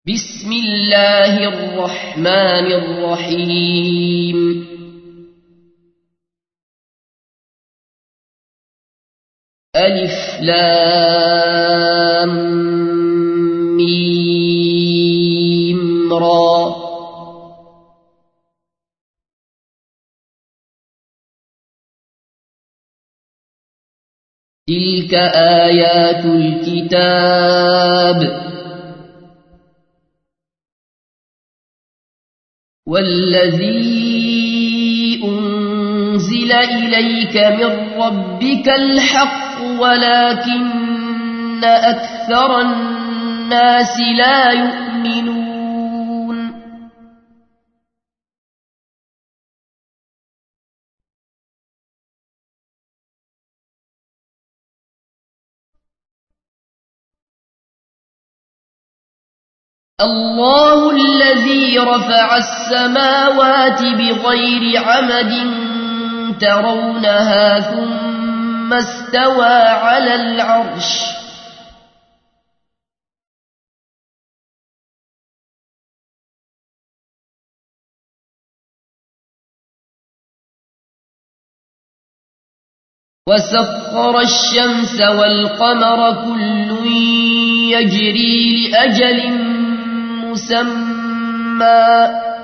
بسم الله الرحمن الرحيم ألف لام ميم را تلك آيات الكتاب والذي أنزل إليك من ربك الحق ولكن أكثر الناس لا يؤمنون الله الذي رفع السماوات بغير عمد ترونها ثم استوى على العرش وسخر الشمس والقمر كل يجري لأجل مسمى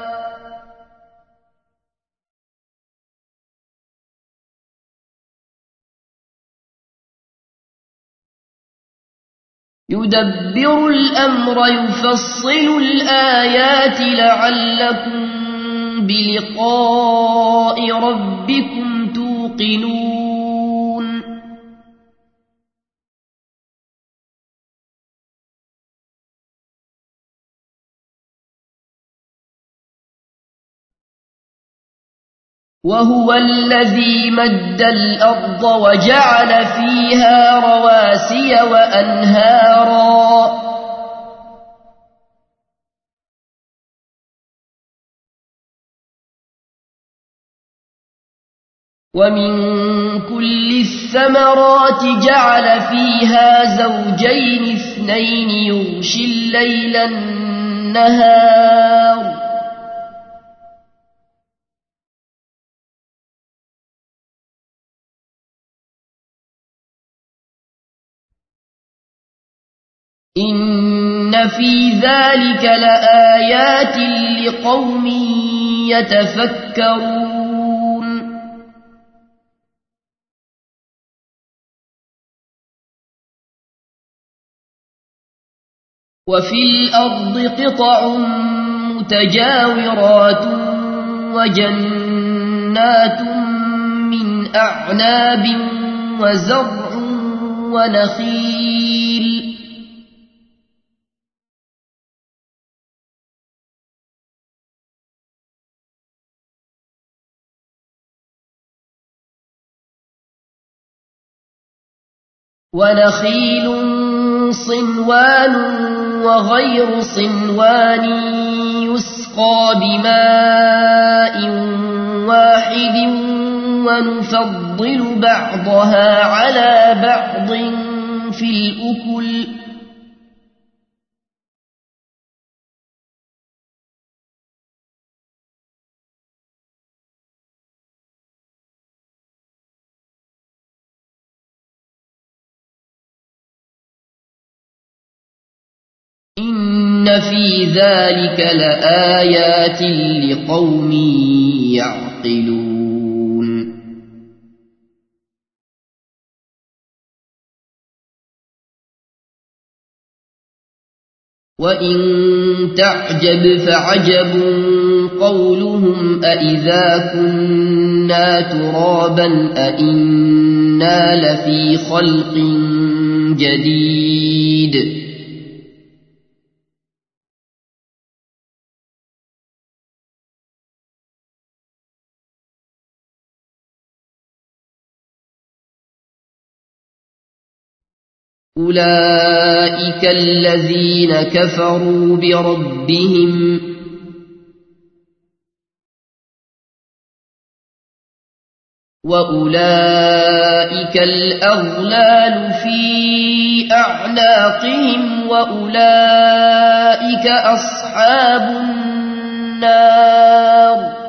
يدبر الأمر يفصل الآيات لعلكم بلقاء ربكم توقنون وهو الذي مد الأرض وجعل فيها رواسي وأنهارا ومن كل الثمرات جعل فيها زوجين اثنين يغشي الليل النهار إن في ذلك لآيات لقوم يتفكرون وفي الأرض قطع متجاورات وجنات من أعناب وزرع ونخيل صنوان وغير صنوان يسقى بماء واحد ونفضل بعضها على بعض في الأكل إن في ذلك لآيات لقوم يعقلون وإن تعجب فعجب قولهم أإذا كنا ترابا أإنا لفي خلق جديد أولئك الذين كفروا بربهم وأولئك الأغلال في أعناقهم وأولئك أصحاب النار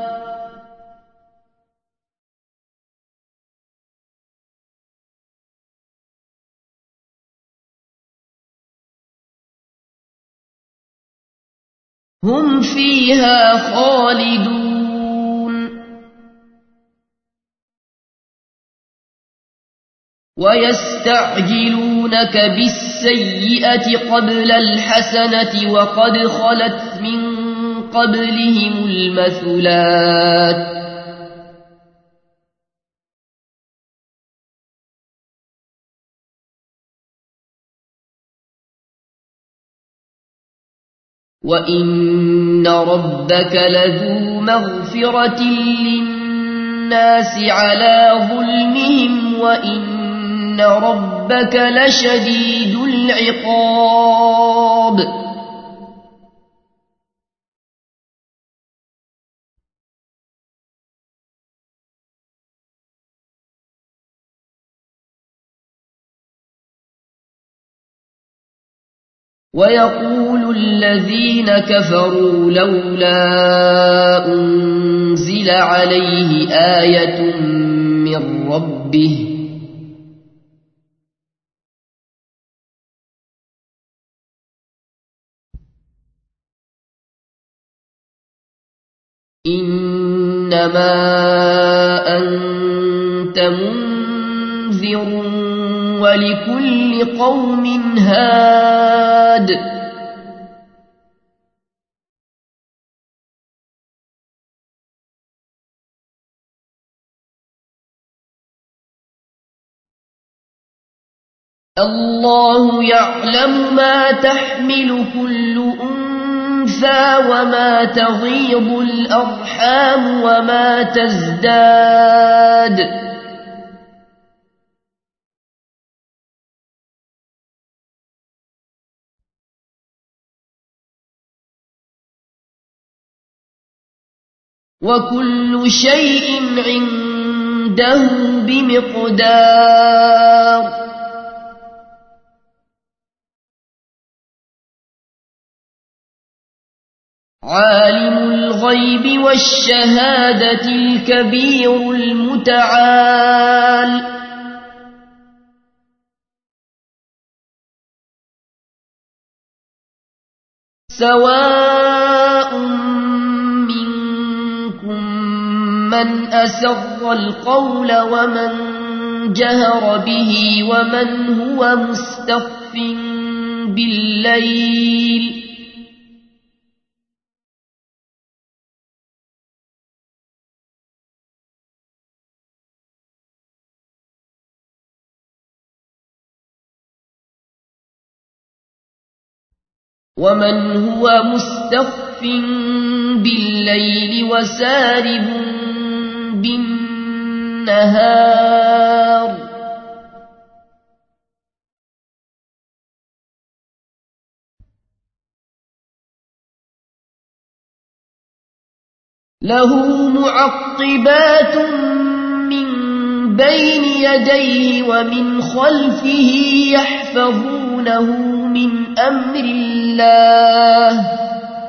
هم فيها خالدون ويستعجلونك بالسيئة قبل الحسنة وقد خلت من قبلهم المثلات وإن ربك لذو مغفرة للناس على ظلمهم وإن ربك لشديد العقاب ويقول الذين كفروا لولا أنزل عليه آية من ربه إنما أنت منذر ولكل قوم هاد الله يعلم ما تحمل كل أنثى وما تغيض الأرحام وما تزداد وكل شيء عنده بمقدار عالم الغيب والشهادة الكبير المتعال سواء منكم من أسر القول ومن جهر به ومن هو مستخف بالليل ومن هو مستخف بالليل وسارب بالنهار له معقبات من بين يديه ومن خلفه يحفظونه من أمر الله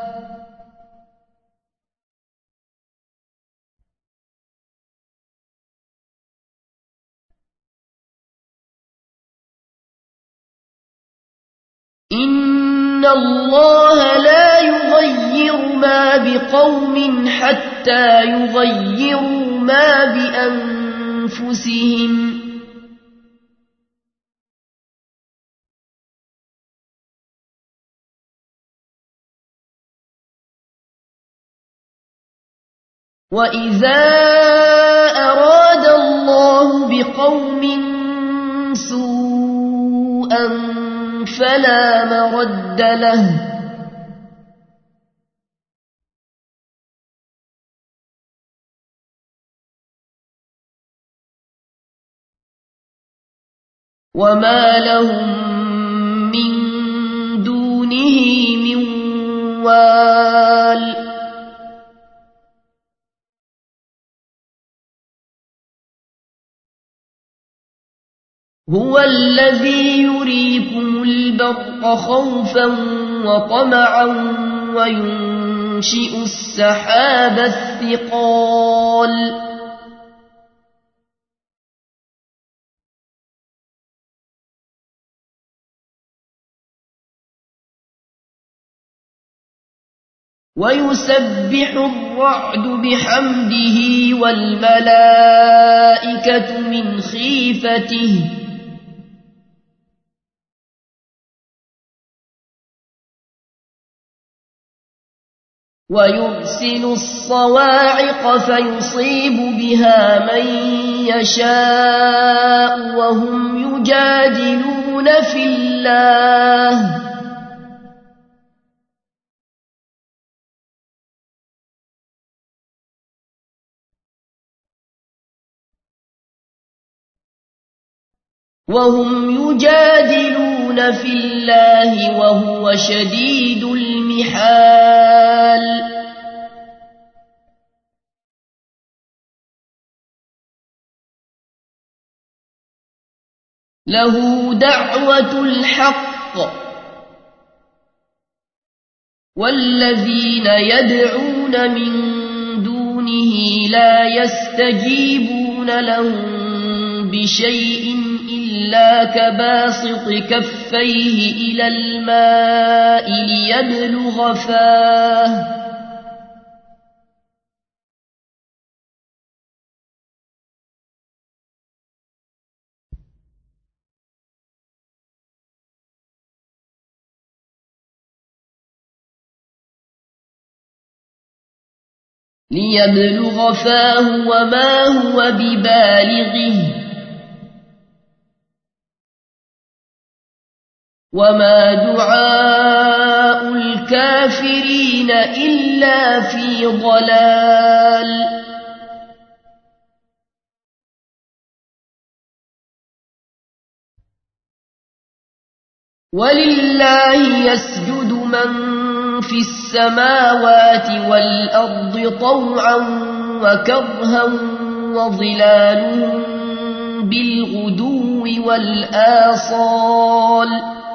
إن الله لا يغير ما بقوم حتى يغيروا ما بأنفسهم وإذا أراد الله بقوم سوءا فلا مرد له وما لهم من دونه من وال هو الذي يريكم البرق خوفا وطمعا وينشئ السحاب الثقال ويسبح الرعد بحمده والملائكة من خيفته ويرسل الصواعق فيصيب بها من يشاء وهم يجادلون في الله وهو شديد المحال له دعوة الحق والذين يدعون من دونه لا يستجيبون لهم بشيء إلا كباسط كفيه إلى الماء ليبلغ فاه وما هو ببالغه وما دعاء الكافرين إلا في ضلال ولله يسجد من في السماوات والأرض طوعا وكرها وظلالهم بالغدو والآصال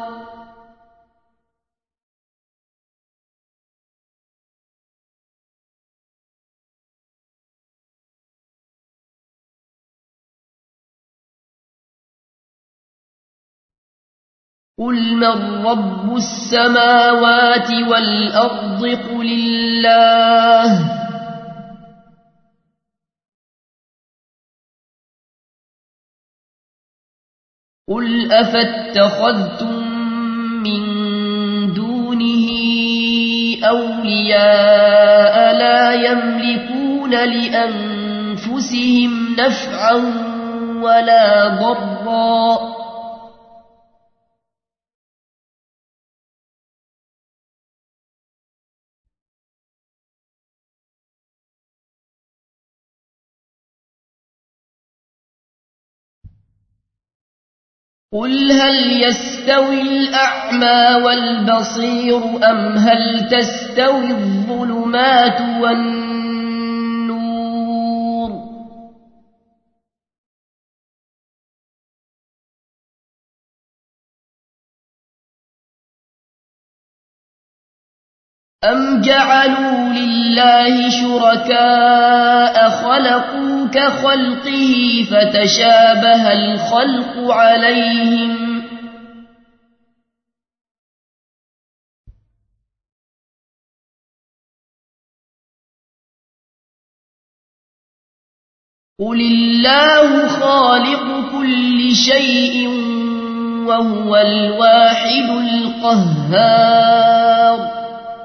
قل من رب السماوات والأرض قل الله قل أفاتخذتم من دونه أولياء لا يملكون لأنفسهم نفعا ولا ضرا قل هل يستوي الأعمى والبصير أم هل تستوي الظلمات والنور أم جعلوا لله شركاء خلقوا كخلقه فتشابه الخلق عليهم قل الله خالق كل شيء وهو الواحد القهار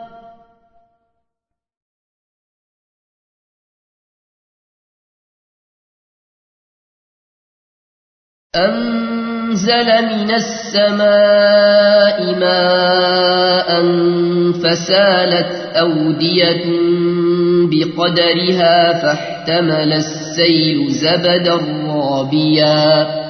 أنزل من السماء ماء فسالت أودية بقدرها فاحتمل السيل زبدا رابيا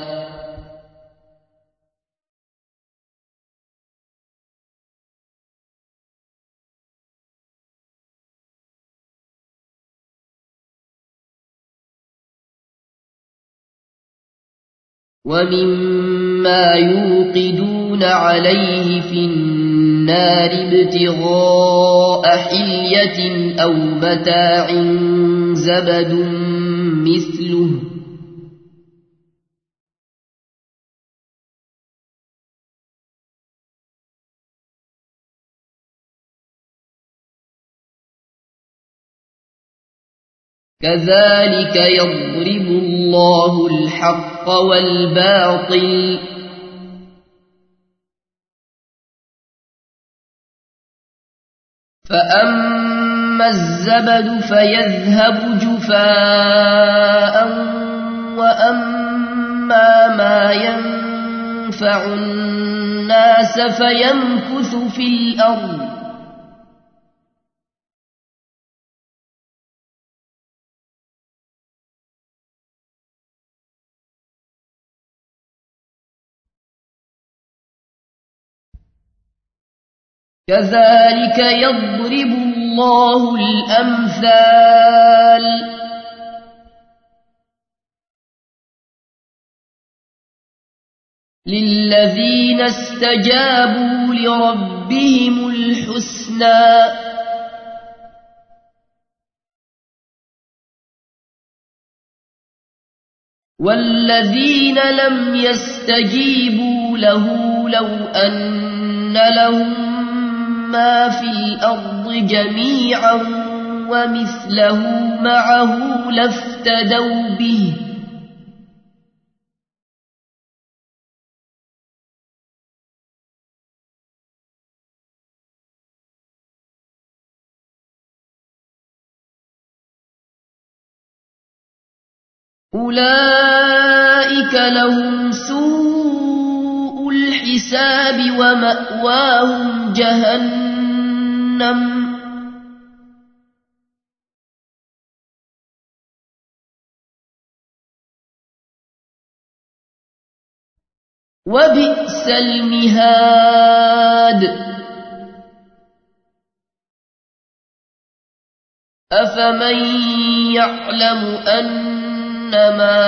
ومما يوقدون عليه في النار النار ابتغاء حلية أو متاع زبد مثله كذلك يضرب الله الحق والباطل فأما الزبد فيذهب جفاء وأما ما ينفع الناس فيمكث في الأرض كذلك يضرب الله الأمثال للذين استجابوا لربهم الحسنى والذين لم يستجيبوا له لو أن لهم ما في الأرض جميعا ومثله معه لافتدوا به أولئك لهم سوء الحساب ومأواهم جهنم وبئس المهاد أفمن يعلم أنما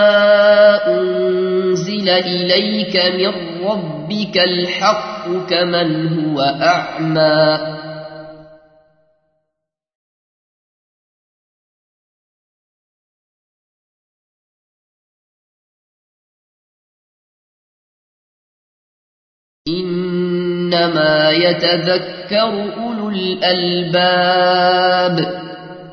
أنزل إليك من ربك الحق كمن هو أعمى إنما يتذكر أولو الألباب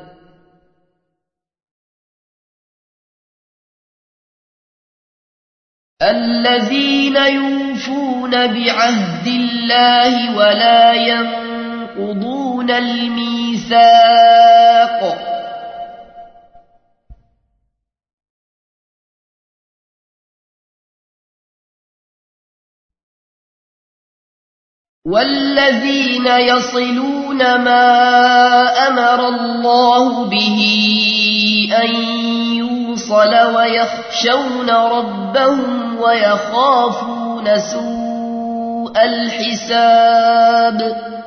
الذين يوفون بعهد الله ولا ينقضون الميثاق والذين يصلون ما أمر الله به أن يوصل ويخشون ربهم ويخافون سوء الحساب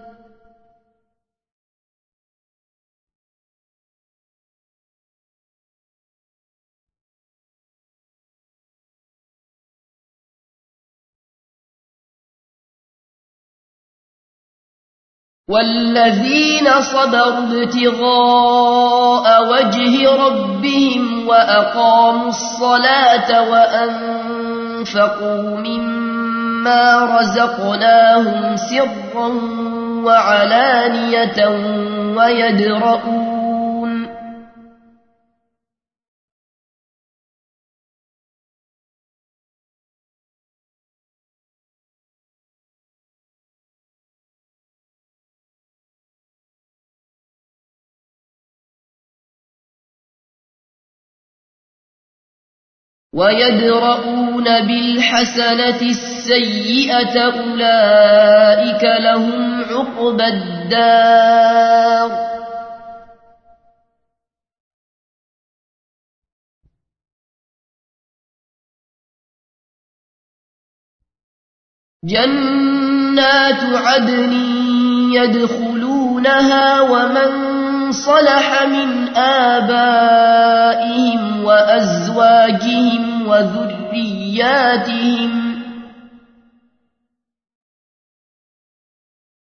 والذين صبروا ابتغاء وجه ربهم وأقاموا الصلاة وأنفقوا مما رزقناهم سرا وعلانية ويدرؤون بالحسنة السيئة أولئك لهم عقبى الدار جنات عدن يدخلونها ومن صلح من آبائهم وأزواجهم وذرياتهم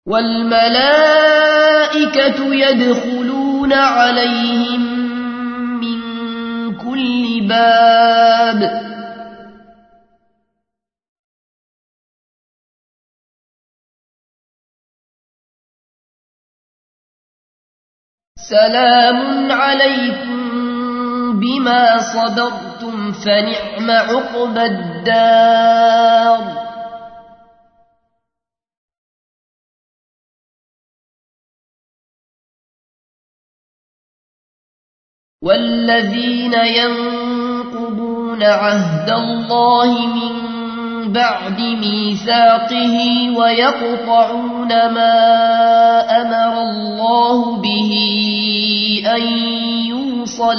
والملائكة يدخلون عليهم من كل باب سلام عليكم بما صبرتم فنعم عقبى الدار والذين ينقضون عهد الله من بعد ميثاقه ويقطعون ما أمر الله به أن يوصل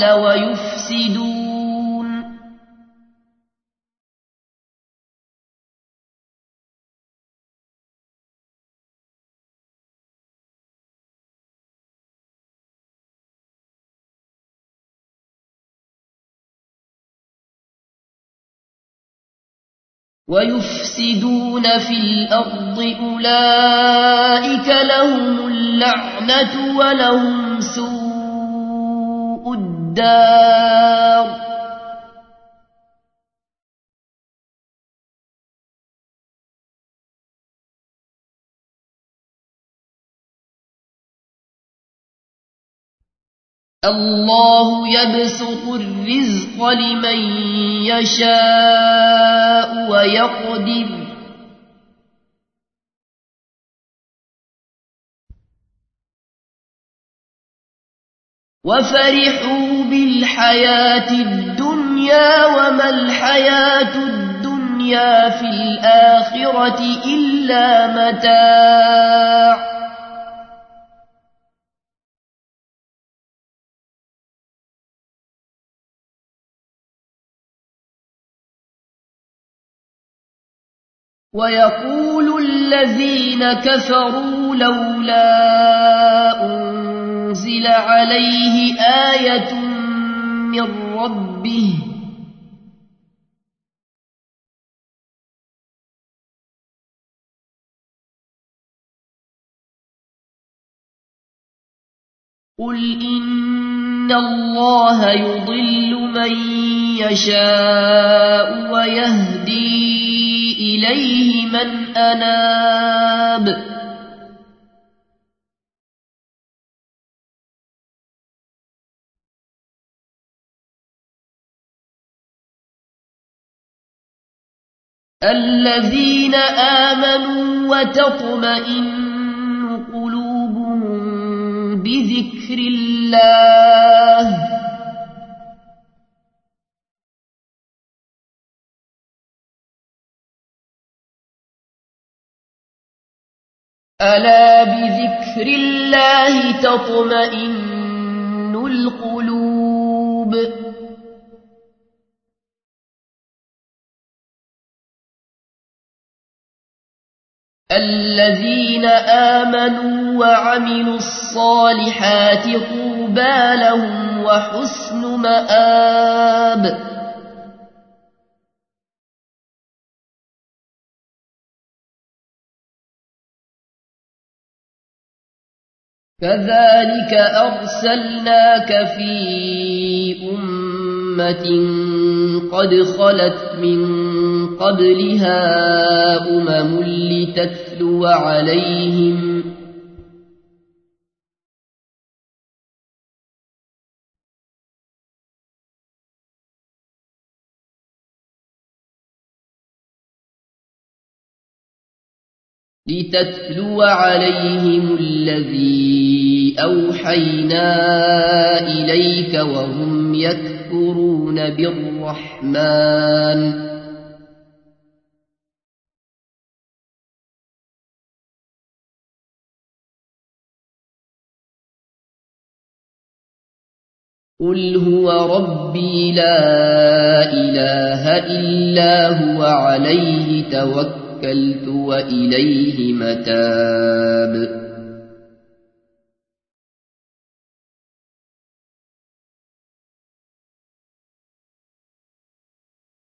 ويفسدون في الأرض أولئك لهم اللعنة ولهم سوء الدار الله يبسط الرزق لمن يشاء ويقدر وفرحوا بالحياة الدنيا وما الحياة الدنيا في الآخرة إلا متاع ويقول الذين كفروا لولا أنزل عليه آية من ربه قل إن الله يضل من يشاء ويهدي إليه من أناب الذين آمنوا وتطمئن قلوبهم بذكر الله ألا بذكر الله تطمئن القلوب الذين آمنوا وعملوا الصالحات طوبى لهم وحسن مآب كذلك أرسلناك في أمة قد خلت من قبلها لتتلو عليهم الذي أوحينا إليك وهم يكفرون بالرحمن قل هو ربي لا إله إلا هو عليه توكلت وإليه متاب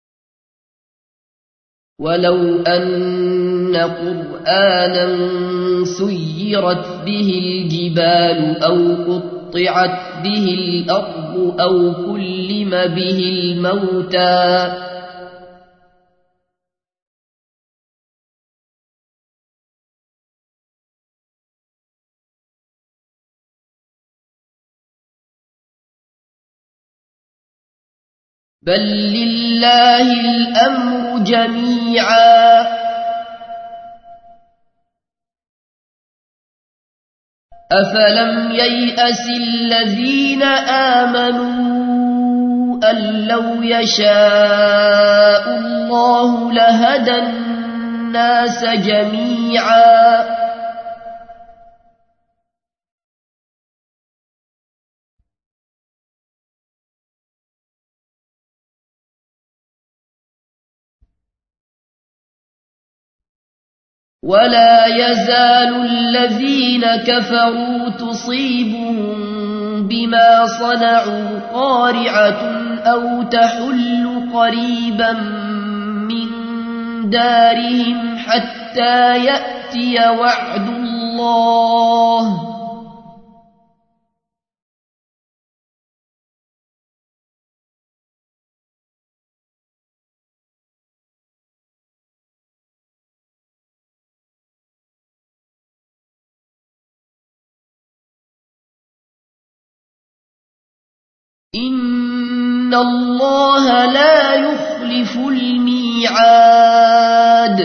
ولو أن قرآنا سيرت به الجبال أو قطعت به الأرض أو كلم به الموتى بل لله الأمر جميعا أفلم ييأس الذين آمنوا أن لو يشاء الله لهدى الناس جميعا ولا يزال الذين كفروا تصيبهم بما صنعوا قارعة أو تحل قريبا من دارهم حتى يأتي وعد الله إن الله لا يخلف الميعاد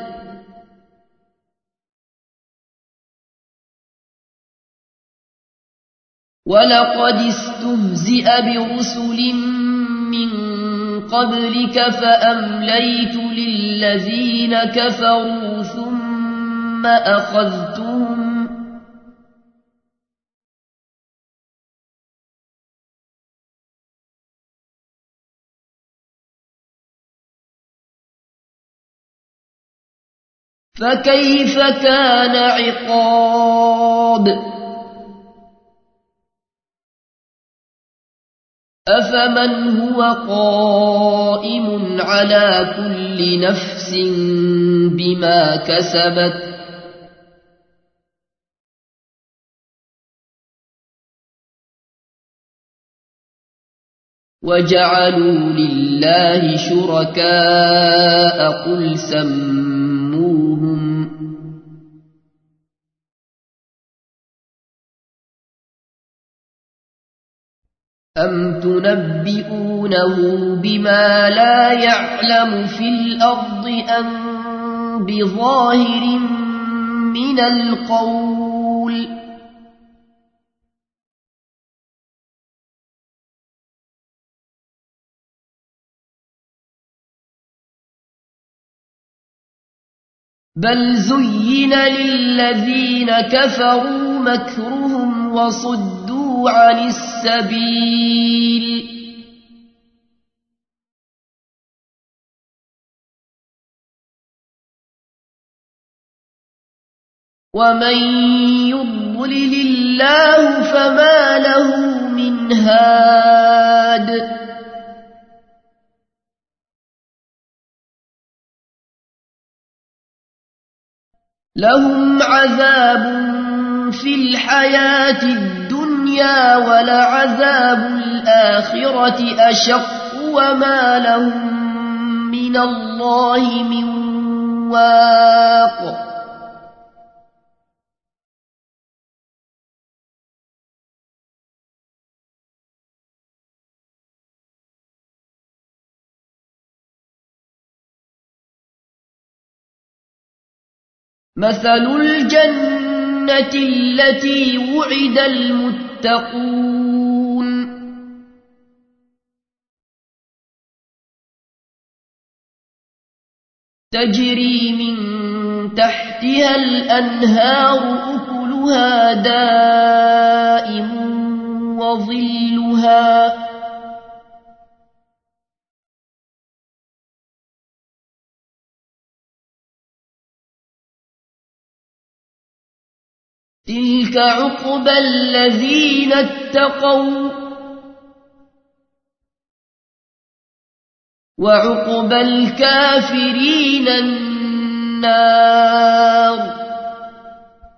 ولقد استهزئ برسل من قبلك فأمليت للذين كفروا ثم أخذتهم فكيف كان عقاب أفمن هو قائم على كل نفس بما كسبت وجعلوا لله شركاء قل سموهم أم تنبئونه بما لا يعلم في الأرض أم بظاهر من القول بل زين للذين كفروا مكرهم وصدوا عن السبيل ومن يضلل الله فما له من هاد لهم عذاب في الحياة الدنيا ولعذاب الآخرة أشق وما لهم من الله من واق مثل الجنة التي وعد المتقون تجري من تحتها الأنهار أكلها دائم وظلها تلك عقبى الذين اتقوا وعقبى الكافرين النار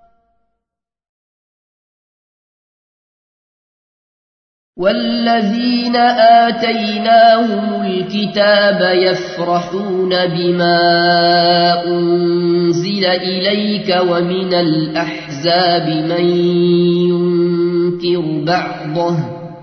والذين آتيناهم الكتاب يفرحون بما أنزل إليك ومن الأحزاب من ينكر بعضه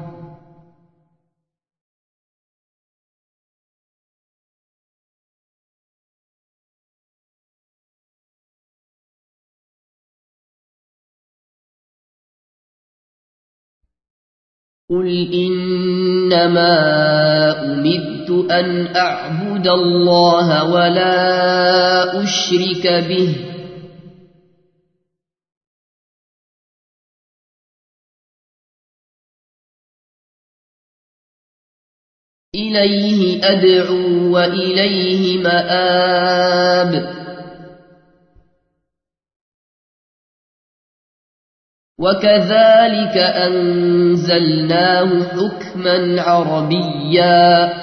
قل إنما أمرت أن أعبد الله ولا أشرك به إليه أدعو وإليه مآب وكذلك أنزلناه حكما عربيا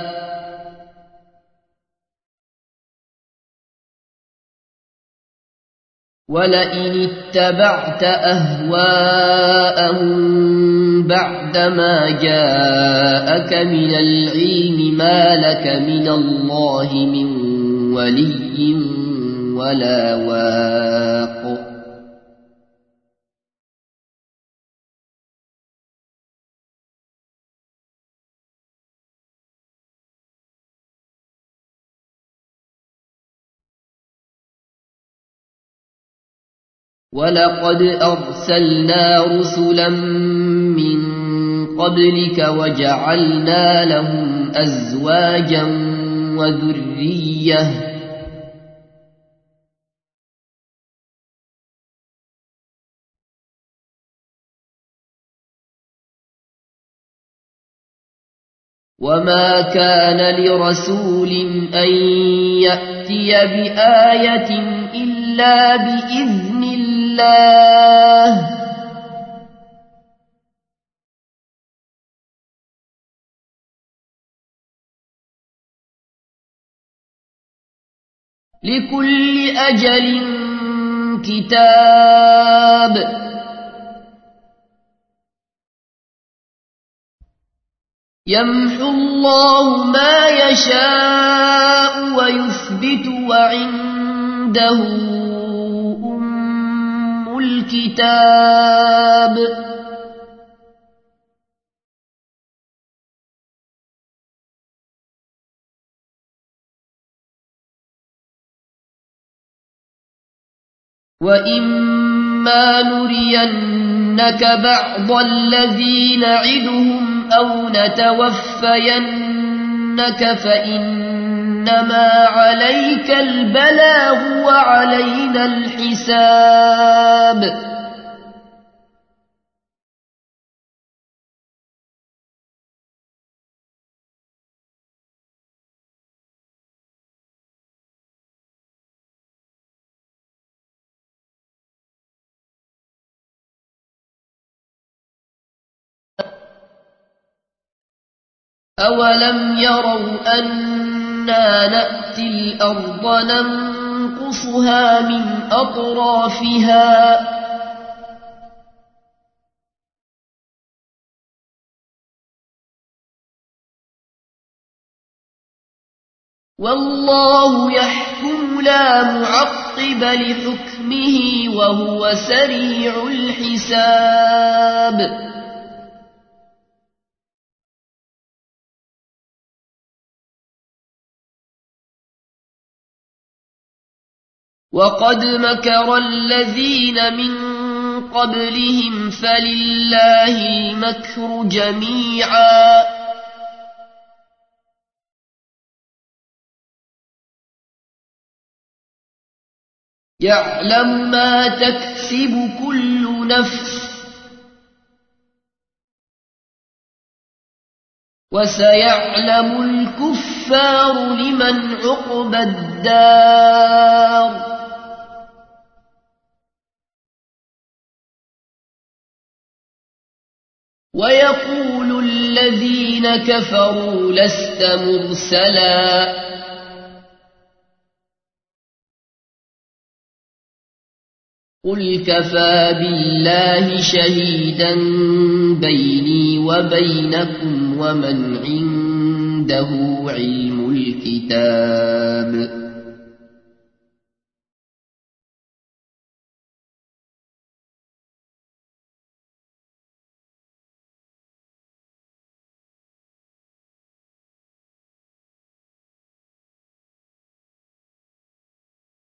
ولئن اتبعت أهواءهم بعدما جاءك من العلم ما لك من الله من ولي ولا واق ولقد أرسلنا رسلا من قبلك وجعلنا لهم أزواجا وذرية وما كان لرسول أن يأتي بآية إلا بإذن الله لكل أجل كتاب يمحو الله ما يشاء ويثبت وعنده أم الكتاب وإما نرينك بعض الذي نعدهم أو نتوفينك فإنما عليك البلاغ وعلينا الحساب أولم يروا أنا نأتي الأرض ننقصها من أطرافها والله يحكم لا معقب لحكمه وهو سريع الحساب وقد مكر الذين من قبلهم فلله المكر جميعا يعلم ما تكسب كل نفس وسيعلم الكفار لمن عقبى الدار ويقول الذين كفروا لست مرسلا قل كفى بالله شهيدا بيني وبينكم ومن عنده علم الكتاب